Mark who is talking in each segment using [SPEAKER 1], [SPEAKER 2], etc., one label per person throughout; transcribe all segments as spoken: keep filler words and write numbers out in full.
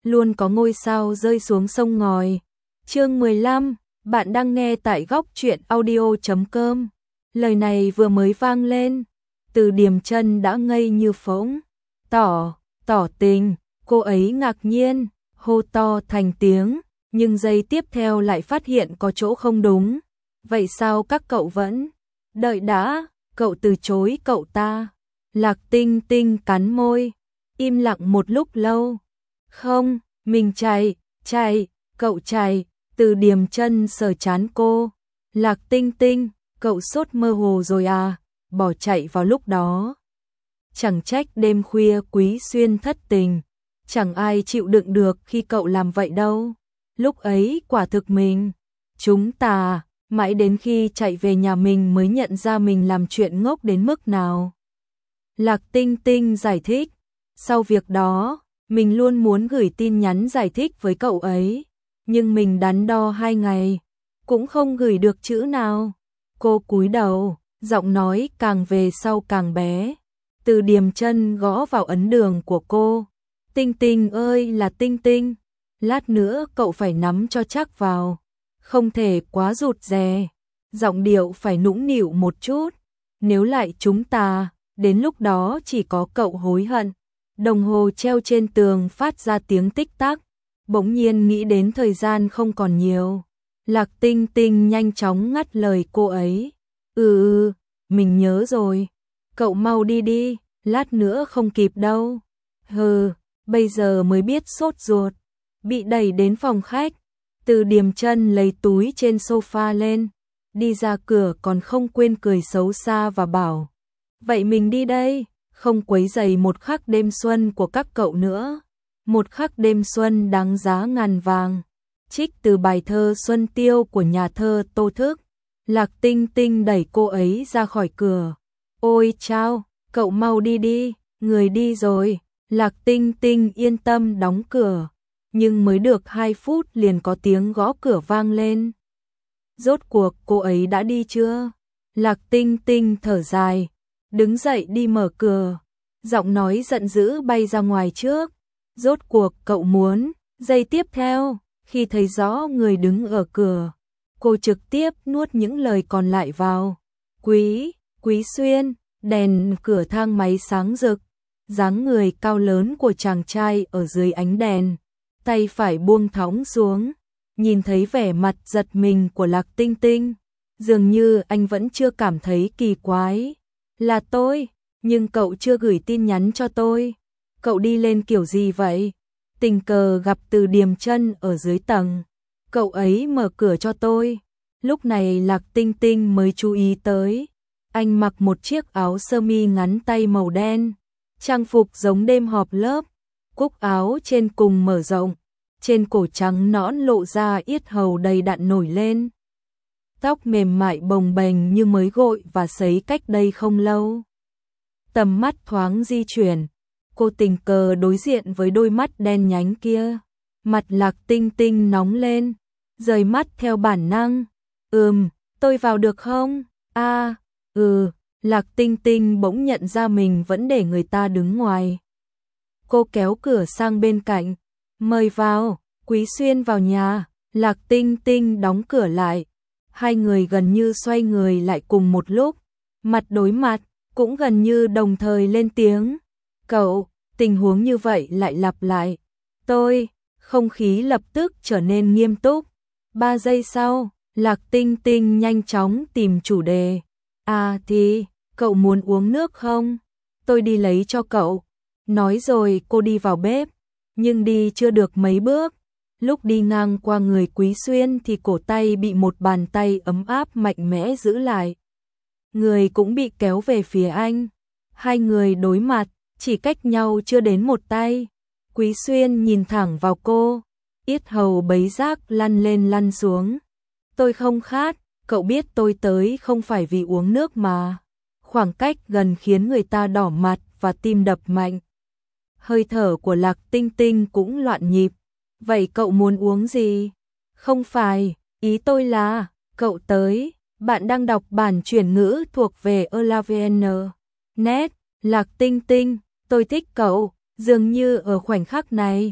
[SPEAKER 1] luôn có ngôi sao rơi xuống sông ngòi. Chương mười lăm, bạn đang nghe tại góc truyện audio chấm com. Lời này vừa mới vang lên, Từ Điềm Chân đã ngây như phỗng. Tỏ, tỏ tình, cô ấy ngạc nhiên, hô to thành tiếng, nhưng giây tiếp theo lại phát hiện có chỗ không đúng. Vậy sao các cậu vẫn? Đợi đã, cậu từ chối cậu ta. Lạc Tinh Tinh cắn môi, im lặng một lúc lâu. Không, mình chạy, chạy, cậu chạy. Từ Điềm Chân sờ trán cô. Lạc Tinh Tinh, cậu sốt mơ hồ rồi à, bỏ chạy vào lúc đó. Chẳng trách đêm khuya Quý Xuyên thất tình, chẳng ai chịu đựng được khi cậu làm vậy đâu. Lúc ấy quả thực mình, chúng ta, mãi đến khi chạy về nhà mình mới nhận ra mình làm chuyện ngốc đến mức nào. Lạc Tinh Tinh giải thích, sau việc đó, mình luôn muốn gửi tin nhắn giải thích với cậu ấy, nhưng mình đắn đo hai ngày, cũng không gửi được chữ nào. Cô cúi đầu, giọng nói càng về sau càng bé. Từ Điềm Chân gõ vào ấn đường của cô. Tinh Tinh ơi là Tinh Tinh, lát nữa cậu phải nắm cho chắc vào, không thể quá rụt rè, giọng điệu phải nũng nịu một chút, nếu lại chúng ta, đến lúc đó chỉ có cậu hối hận. Đồng hồ treo trên tường phát ra tiếng tích tắc, bỗng nhiên nghĩ đến thời gian không còn nhiều. Lạc Tinh Tinh nhanh chóng ngắt lời cô ấy. Ừ ừ, mình nhớ rồi, cậu mau đi đi, lát nữa không kịp đâu. Hừ, bây giờ mới biết sốt ruột. Bị đẩy đến phòng khách, Từ Điềm Chân lấy túi trên sofa lên, đi ra cửa còn không quên cười xấu xa và bảo, vậy mình đi đây, không quấy rầy một khắc đêm xuân của các cậu nữa. Một khắc đêm xuân đáng giá ngàn vàng. Trích từ bài thơ Xuân Tiêu của nhà thơ Tô Thức. Lạc Tinh Tinh đẩy cô ấy ra khỏi cửa. Ôi chao, cậu mau đi đi, người đi rồi. Lạc Tinh Tinh yên tâm đóng cửa, nhưng mới được hai phút liền có tiếng gõ cửa vang lên. Rốt cuộc cô ấy đã đi chưa? Lạc Tinh Tinh thở dài, đứng dậy đi mở cửa, giọng nói giận dữ bay ra ngoài trước. Rốt cuộc cậu muốn? Giây tiếp theo, khi thấy rõ người đứng ở cửa, cô trực tiếp nuốt những lời còn lại vào. Quý, Quý Xuyên, đèn cửa thang máy sáng rực, dáng người cao lớn của chàng trai ở dưới ánh đèn, tay phải buông thõng xuống, nhìn thấy vẻ mặt giật mình của Lạc Tinh Tinh, dường như anh vẫn chưa cảm thấy kỳ quái. Là tôi, nhưng cậu chưa gửi tin nhắn cho tôi. Cậu đi lên kiểu gì vậy? Tình cờ gặp Từ Điềm Chân ở dưới tầng, cậu ấy mở cửa cho tôi. Lúc này Lạc Tinh Tinh mới chú ý tới, anh mặc một chiếc áo sơ mi ngắn tay màu đen, trang phục giống đêm họp lớp, cúc áo trên cùng mở rộng, trên cổ trắng nõn lộ ra yết hầu đầy đặn nổi lên. Tóc mềm mại bồng bềnh như mới gội và sấy cách đây không lâu. Tầm mắt thoáng di chuyển, cô tình cờ đối diện với đôi mắt đen nhánh kia. Mặt Lạc Tinh Tinh nóng lên, rời mắt theo bản năng. Ừm, tôi vào được không? A, à, ừ, Lạc Tinh Tinh bỗng nhận ra mình vẫn để người ta đứng ngoài. Cô kéo cửa sang bên cạnh, mời vào, Quý Xuyên vào nhà. Lạc Tinh Tinh đóng cửa lại. Hai người gần như xoay người lại cùng một lúc, mặt đối mặt, cũng gần như đồng thời lên tiếng. Cậu, tình huống như vậy lại lặp lại. Tôi, không khí lập tức trở nên nghiêm túc. Ba giây sau, Lạc Tinh Tinh nhanh chóng tìm chủ đề. À thì, cậu muốn uống nước không? Tôi đi lấy cho cậu. Nói rồi cô đi vào bếp, nhưng đi chưa được mấy bước. Lúc đi ngang qua người Quý Xuyên thì cổ tay bị một bàn tay ấm áp mạnh mẽ giữ lại. Người cũng bị kéo về phía anh. Hai người đối mặt, chỉ cách nhau chưa đến một tay. Quý Xuyên nhìn thẳng vào cô, yết hầu bấy giác lăn lên lăn xuống. Tôi không khát, cậu biết tôi tới không phải vì uống nước mà. Khoảng cách gần khiến người ta đỏ mặt và tim đập mạnh. Hơi thở của Lạc Tinh Tinh cũng loạn nhịp. Vậy cậu muốn uống gì? Không phải, ý tôi là, cậu tới, bạn đang đọc bản chuyển ngữ thuộc về Elavn. Net, Lạc Tinh Tinh, tôi thích cậu, dường như ở khoảnh khắc này,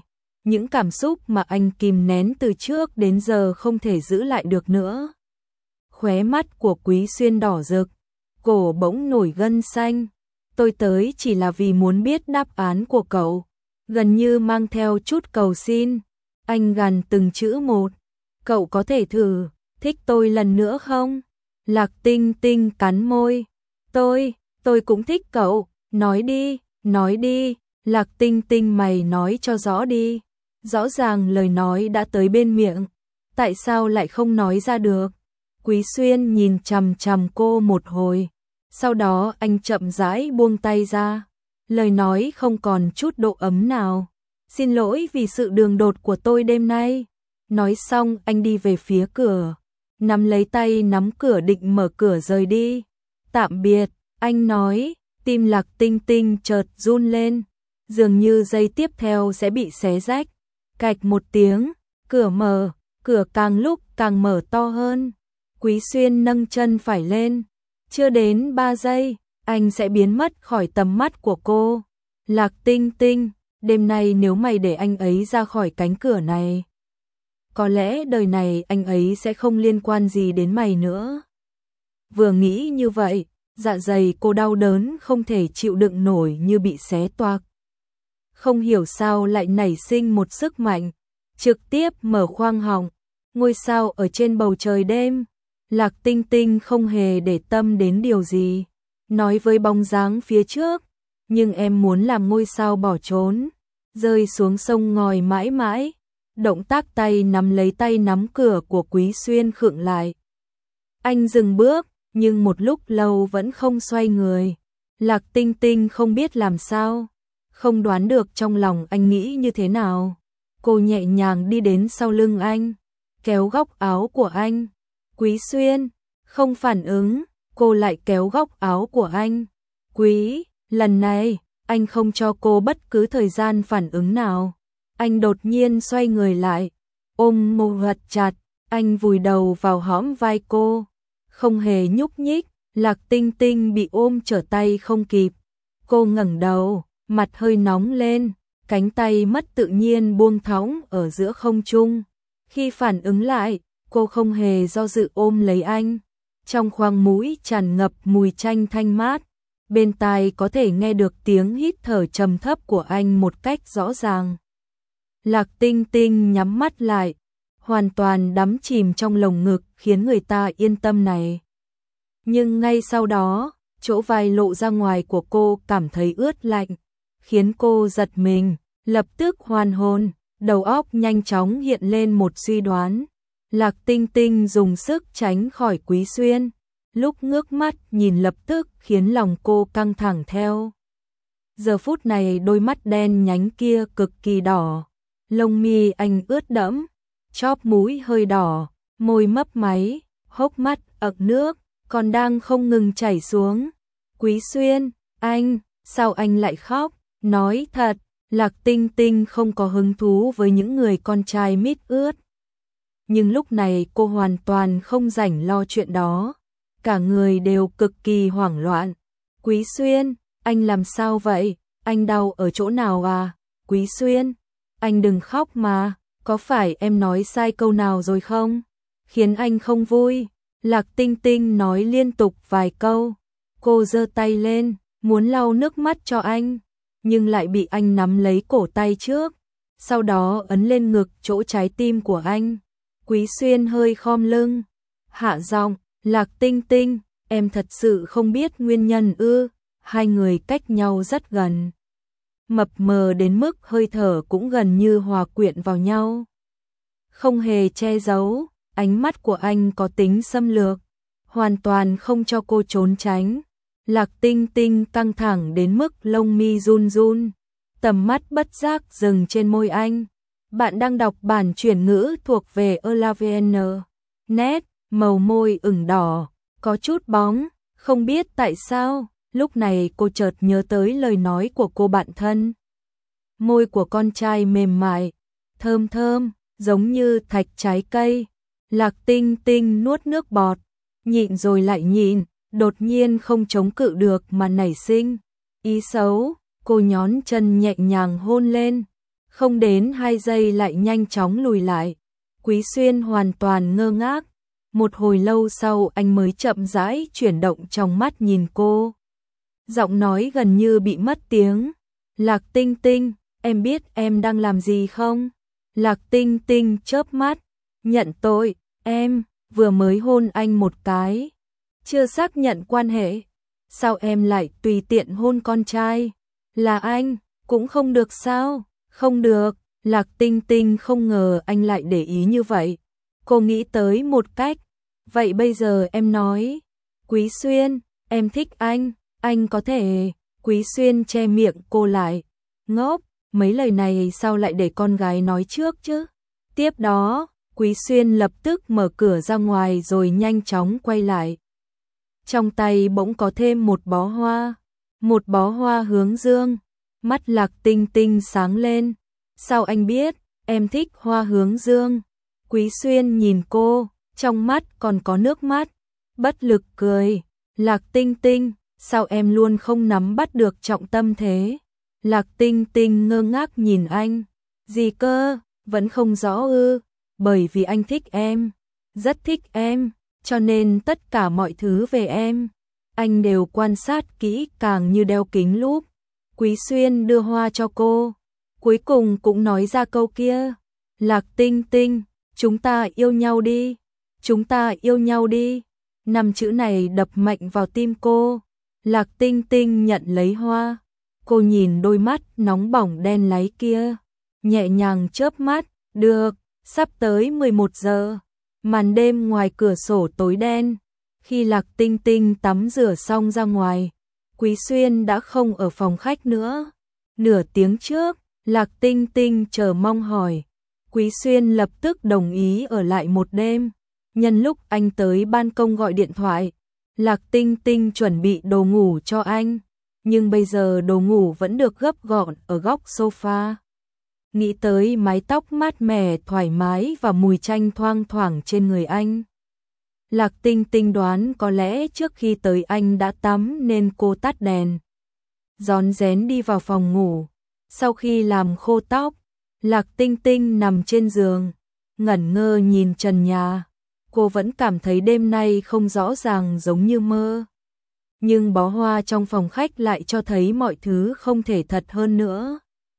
[SPEAKER 1] những cảm xúc mà anh kìm nén từ trước đến giờ không thể giữ lại được nữa. Khóe mắt của Quý Xuyên đỏ rực, cổ bỗng nổi gân xanh. Tôi tới chỉ là vì muốn biết đáp án của cậu, gần như mang theo chút cầu xin. Anh gằn từng chữ một, cậu có thể thử, thích tôi lần nữa không? Lạc Tinh Tinh cắn môi, tôi, tôi cũng thích cậu, nói đi, nói đi, Lạc Tinh Tinh mày nói cho rõ đi. Rõ ràng lời nói đã tới bên miệng, tại sao lại không nói ra được? Quý Xuyên nhìn chằm chằm cô một hồi, sau đó anh chậm rãi buông tay ra, lời nói không còn chút độ ấm nào. Xin lỗi vì sự đường đột của tôi đêm nay. Nói xong anh đi về phía cửa, nắm lấy tay nắm cửa định mở cửa rời đi. Tạm biệt, anh nói, tim Lạc Tinh Tinh chợt run lên, dường như giây tiếp theo sẽ bị xé rách. Cạch một tiếng, cửa mở, cửa càng lúc càng mở to hơn. Quý Xuyên nâng chân phải lên, chưa đến ba giây, anh sẽ biến mất khỏi tầm mắt của cô. Lạc Tinh Tinh, đêm nay nếu mày để anh ấy ra khỏi cánh cửa này, có lẽ đời này anh ấy sẽ không liên quan gì đến mày nữa. Vừa nghĩ như vậy, dạ dày cô đau đớn không thể chịu đựng nổi như bị xé toạc. Không hiểu sao lại nảy sinh một sức mạnh, trực tiếp mở khoang họng, ngôi sao ở trên bầu trời đêm. Lạc Tinh Tinh không hề để tâm đến điều gì, nói với bóng dáng phía trước, nhưng em muốn làm ngôi sao bỏ trốn, rơi xuống sông ngòi mãi mãi. Động tác tay nắm lấy tay nắm cửa của Quý Xuyên khựng lại. Anh dừng bước, nhưng một lúc lâu vẫn không xoay người. Lạc Tinh Tinh không biết làm sao, không đoán được trong lòng anh nghĩ như thế nào. Cô nhẹ nhàng đi đến sau lưng anh, kéo góc áo của anh. Quý Xuyên không phản ứng, cô lại kéo góc áo của anh. Quý, lần này, anh không cho cô bất cứ thời gian phản ứng nào. Anh đột nhiên xoay người lại, ôm mồ vật chặt, anh vùi đầu vào hõm vai cô, không hề nhúc nhích. Lạc Tinh Tinh bị ôm trở tay không kịp. Cô ngẩng đầu, mặt hơi nóng lên, cánh tay mất tự nhiên buông thõng ở giữa không trung. Khi phản ứng lại, cô không hề do dự ôm lấy anh. Trong khoang mũi tràn ngập mùi chanh thanh mát, bên tai có thể nghe được tiếng hít thở trầm thấp của anh một cách rõ ràng. Lạc Tinh Tinh nhắm mắt lại, hoàn toàn đắm chìm trong lồng ngực khiến người ta yên tâm này. Nhưng ngay sau đó, chỗ vai lộ ra ngoài của cô cảm thấy ướt lạnh, khiến cô giật mình, lập tức hoàn hồn, đầu óc nhanh chóng hiện lên một suy đoán. Lạc Tinh Tinh dùng sức tránh khỏi Quý Xuyên, lúc ngước mắt nhìn lập tức khiến lòng cô căng thẳng theo. Giờ phút này đôi mắt đen nhánh kia cực kỳ đỏ, lông mi anh ướt đẫm, chóp mũi hơi đỏ, môi mấp máy, hốc mắt ực nước, còn đang không ngừng chảy xuống. Quý Xuyên, anh, sao anh lại khóc? Nói thật, Lạc Tinh Tinh không có hứng thú với những người con trai mít ướt. Nhưng lúc này cô hoàn toàn không rảnh lo chuyện đó, cả người đều cực kỳ hoảng loạn. Quý Xuyên, anh làm sao vậy? Anh đau ở chỗ nào à? Quý Xuyên, anh đừng khóc mà, có phải em nói sai câu nào rồi không? Khiến anh không vui. Lạc Tinh Tinh nói liên tục vài câu, cô giơ tay lên, muốn lau nước mắt cho anh, nhưng lại bị anh nắm lấy cổ tay trước, sau đó ấn lên ngực chỗ trái tim của anh. Quý Xuyên hơi khom lưng, hạ giọng, Lạc Tinh Tinh, em thật sự không biết nguyên nhân ư? Hai người cách nhau rất gần, mập mờ đến mức hơi thở cũng gần như hòa quyện vào nhau. Không hề che giấu, ánh mắt của anh có tính xâm lược, hoàn toàn không cho cô trốn tránh. Lạc Tinh Tinh căng thẳng đến mức lông mi run run, tầm mắt bất giác dừng trên môi anh. Bạn đang đọc bản chuyển ngữ thuộc về Elavn. Nét, màu môi ửng đỏ, có chút bóng, không biết tại sao, lúc này cô chợt nhớ tới lời nói của cô bạn thân. Môi của con trai mềm mại, thơm thơm, giống như thạch trái cây. Lạc Tinh Tinh nuốt nước bọt, nhịn rồi lại nhịn, đột nhiên không chống cự được mà nảy sinh ý xấu. Cô nhón chân nhẹ nhàng hôn lên, Không đến hai giây lại nhanh chóng lùi lại. Quý Xuyên hoàn toàn ngơ ngác. Một hồi lâu sau anh mới chậm rãi chuyển động trong mắt nhìn cô. Giọng nói gần như bị mất tiếng. Lạc Tinh Tinh, em biết em đang làm gì không? Lạc Tinh Tinh chớp mắt. Nhận tội, em vừa mới hôn anh một cái. Chưa xác nhận quan hệ. Sao em lại tùy tiện hôn con trai? Là anh, cũng không được sao? Không được, Lạc Tinh Tinh không ngờ anh lại để ý như vậy. Cô nghĩ tới một cách. Vậy bây giờ em nói. Quý Xuyên, em thích anh, anh có thể. Quý Xuyên che miệng cô lại. Ngốc, mấy lời này sao lại để con gái nói trước chứ? Tiếp đó, Quý Xuyên lập tức mở cửa ra ngoài rồi nhanh chóng quay lại. Trong tay bỗng có thêm một bó hoa. Một bó hoa hướng dương. Mắt Lạc Tinh Tinh sáng lên. Sao anh biết, em thích hoa hướng dương? Quý Xuyên nhìn cô, trong mắt còn có nước mắt. Bất lực cười. Lạc Tinh Tinh, sao em luôn không nắm bắt được trọng tâm thế? Lạc Tinh Tinh ngơ ngác nhìn anh. Gì cơ, vẫn không rõ ư? Bởi vì anh thích em, rất thích em, cho nên tất cả mọi thứ về em, anh đều quan sát kỹ càng như đeo kính lúp. Quý Xuyên đưa hoa cho cô, cuối cùng cũng nói ra câu kia. Lạc Tinh Tinh, chúng ta yêu nhau đi, chúng ta yêu nhau đi. Năm chữ này đập mạnh vào tim cô. Lạc Tinh Tinh nhận lấy hoa. Cô nhìn đôi mắt nóng bỏng đen láy kia, nhẹ nhàng chớp mắt. Được, sắp tới mười một giờ. Màn đêm ngoài cửa sổ tối đen. Khi Lạc Tinh Tinh tắm rửa xong ra ngoài, Quý Xuyên đã không ở phòng khách nữa. Nửa tiếng trước, Lạc Tinh Tinh chờ mong hỏi. Quý Xuyên lập tức đồng ý ở lại một đêm. Nhân lúc anh tới ban công gọi điện thoại, Lạc Tinh Tinh chuẩn bị đồ ngủ cho anh. Nhưng bây giờ đồ ngủ vẫn được gấp gọn ở góc sofa. Nghĩ tới mái tóc mát mẻ thoải mái và mùi chanh thoang thoảng trên người anh. Lạc Tinh Tinh đoán có lẽ trước khi tới anh đã tắm nên cô tắt đèn. Rón rén đi vào phòng ngủ. Sau khi làm khô tóc, Lạc Tinh Tinh nằm trên giường, ngẩn ngơ nhìn trần nhà. Cô vẫn cảm thấy đêm nay không rõ ràng giống như mơ. Nhưng bó hoa trong phòng khách lại cho thấy mọi thứ không thể thật hơn nữa.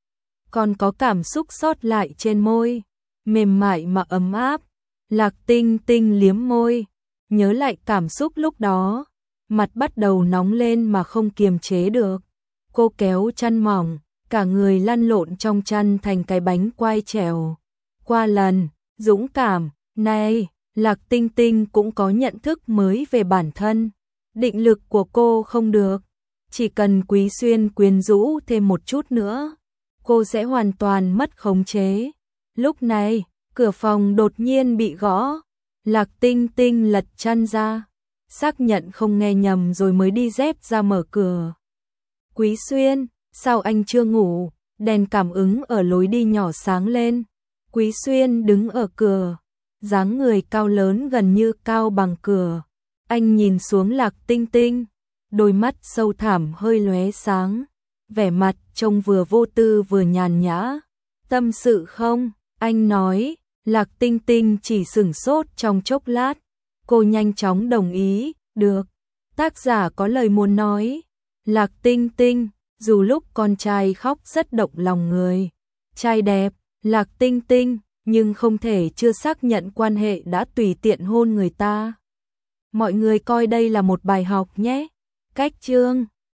[SPEAKER 1] Còn có cảm xúc sót lại trên môi, mềm mại mà ấm áp. Lạc Tinh Tinh liếm môi, nhớ lại cảm xúc lúc đó, mặt bắt đầu nóng lên mà không kiềm chế được. Cô kéo chăn mỏng, cả người lăn lộn trong chăn thành cái bánh quai trèo. Qua lần, dũng cảm, này, Lạc Tinh Tinh cũng có nhận thức mới về bản thân. Định lực của cô không được, chỉ cần Quý Xuyên quyến rũ thêm một chút nữa, cô sẽ hoàn toàn mất khống chế. Lúc này, cửa phòng đột nhiên bị gõ. Lạc Tinh Tinh lật chăn ra, xác nhận không nghe nhầm rồi mới đi dép ra mở cửa. Quý Xuyên, sao anh chưa ngủ? Đèn cảm ứng ở lối đi nhỏ sáng lên. Quý Xuyên đứng ở cửa, dáng người cao lớn gần như cao bằng cửa. Anh nhìn xuống Lạc Tinh Tinh, đôi mắt sâu thẳm hơi lóe sáng, vẻ mặt trông vừa vô tư vừa nhàn nhã. Tâm sự không? Anh nói. Lạc Tinh Tinh chỉ sửng sốt trong chốc lát, cô nhanh chóng đồng ý. Được, tác giả có lời muốn nói. Lạc Tinh Tinh, dù lúc con trai khóc rất động lòng người, trai đẹp, Lạc Tinh Tinh, nhưng không thể chưa xác nhận quan hệ đã tùy tiện hôn người ta. Mọi người coi đây là một bài học nhé. Cách chương